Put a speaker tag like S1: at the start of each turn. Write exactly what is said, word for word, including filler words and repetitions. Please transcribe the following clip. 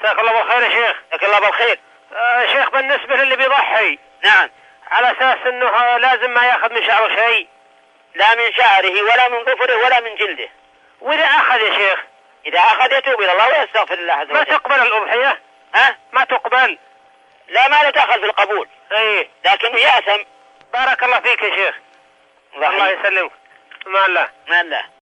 S1: مساك الله بالخير يا شيخ.
S2: مساك الله بالخير.
S1: آه شيخ، بالنسبة للي بيضحي،
S2: نعم،
S1: على اساس انه لازم ما ياخذ من شعره شيء؟
S2: لا من شعره ولا من ظفره ولا من جلده.
S1: واذا اخذ يا شيخ؟
S2: اذا اخذ يتوب الى الله ويستغفر الله عز وجل.
S1: ما تقبل الاضحية؟
S2: ها؟
S1: ما تقبل؟
S2: لا، ما لا تاخذ في القبول.
S1: ايه،
S2: لكنه يأثم.
S1: بارك الله فيك يا شيخ. الله يسلمك. مع الله.
S2: مع الله.